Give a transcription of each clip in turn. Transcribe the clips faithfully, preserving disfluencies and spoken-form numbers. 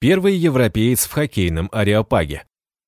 Первый европеец в хоккейном ареопаге.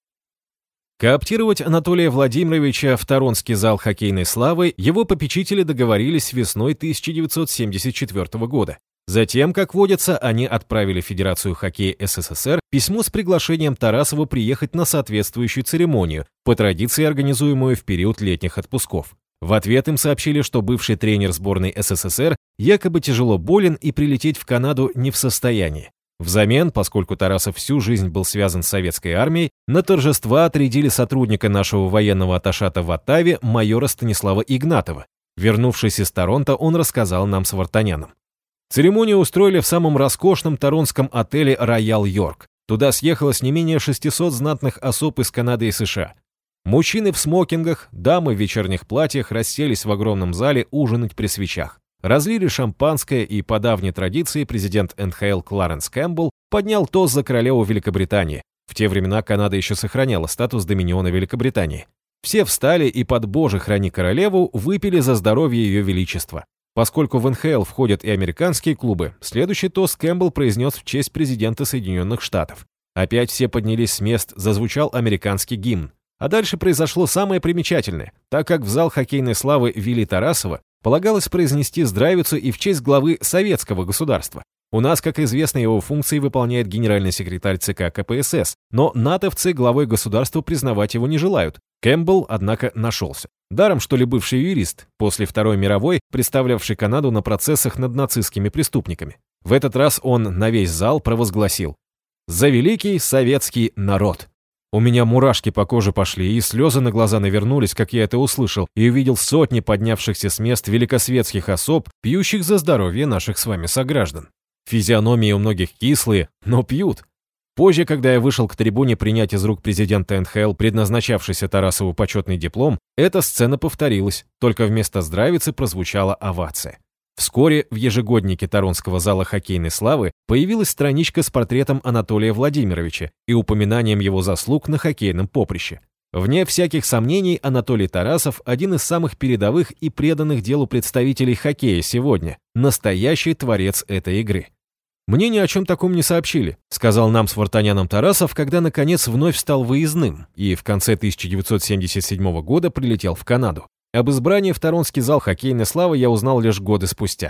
Кооптировать Анатолия Владимировича в Торонский зал хоккейной славы его попечители договорились весной тысяча девятьсот семьдесят четвёртого года. Затем, как водится, они отправили в Федерацию хоккея СССР письмо с приглашением Тарасова приехать на соответствующую церемонию, по традиции организуемую в период летних отпусков. В ответ им сообщили, что бывший тренер сборной СССР якобы тяжело болен и прилететь в Канаду не в состоянии. Взамен, поскольку Тарасов всю жизнь был связан с советской армией, на торжества отрядили сотрудника нашего военного атташата в Оттаве майора Станислава Игнатова. Вернувшись из Торонто, он рассказал нам с Вартанянном. Церемонию устроили в самом роскошном торонском отеле «Роял Йорк». Туда съехалось не менее шестисот знатных особ из Канады и США. Мужчины в смокингах, дамы в вечерних платьях расселись в огромном зале ужинать при свечах. Разлили шампанское, и по давней традиции президент эн ха эл Кларенс Кэмпбелл поднял тост за королеву Великобритании. В те времена Канада еще сохраняла статус доминиона Великобритании. Все встали и под «Боже, храни королеву» выпили за здоровье ее величества. Поскольку в эн ха эл входят и американские клубы, следующий тост Кэмпбелл произнес в честь президента Соединенных Штатов. Опять все поднялись с мест, зазвучал американский гимн. А дальше произошло самое примечательное. Так как в зал хоккейной славы вели Тарасова, полагалось произнести здравицу и в честь главы советского государства. У нас, как известно, его функции выполняет генеральный секретарь ЦК ка пэ эс эс, но натовцы главой государства признавать его не желают. Кэмпбелл, однако, нашелся. Даром, что ли, бывший юрист, после Второй мировой, представлявший Канаду на процессах над нацистскими преступниками. В этот раз он на весь зал провозгласил: «За великий советский народ!» У меня мурашки по коже пошли, и слезы на глаза навернулись, как я это услышал, и увидел сотни поднявшихся с мест великосветских особ, пьющих за здоровье наших с вами сограждан. Физиономии у многих кислые, но пьют. Позже, когда я вышел к трибуне принять из рук президента эн ха эл предназначавшийся Тарасову почетный диплом, эта сцена повторилась, только вместо здравицы прозвучала овация. Вскоре в ежегоднике Торонского зала хоккейной славы появилась страничка с портретом Анатолия Владимировича и упоминанием его заслуг на хоккейном поприще. Вне всяких сомнений, Анатолий Тарасов – один из самых передовых и преданных делу представителей хоккея сегодня, настоящий творец этой игры. «Мне ни о чем таком не сообщили», – сказал нам с Вартаняном Тарасов, когда, наконец, вновь стал выездным и в конце тысяча девятьсот семьдесят седьмого года прилетел в Канаду. Об избрании в Торонский зал хоккейной славы я узнал лишь годы спустя.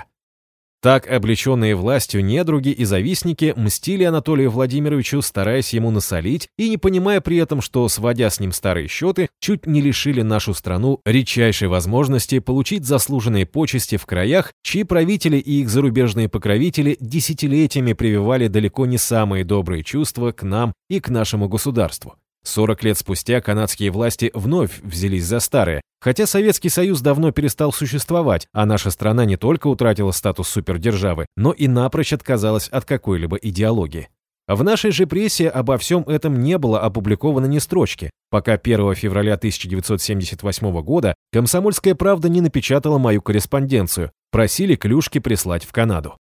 Так облеченные властью недруги и завистники мстили Анатолию Владимировичу, стараясь ему насолить и не понимая при этом, что, сводя с ним старые счеты, чуть не лишили нашу страну редчайшей возможности получить заслуженные почести в краях, чьи правители и их зарубежные покровители десятилетиями прививали далеко не самые добрые чувства к нам и к нашему государству. сорок лет спустя канадские власти вновь взялись за старое, хотя Советский Союз давно перестал существовать, а наша страна не только утратила статус супердержавы, но и напрочь отказалась от какой-либо идеологии. В нашей же прессе обо всем этом не было опубликовано ни строчки, пока первого февраля тысяча девятьсот семьдесят восьмого года «Комсомольская правда» не напечатала мою корреспонденцию, просили клюшки прислать в Канаду.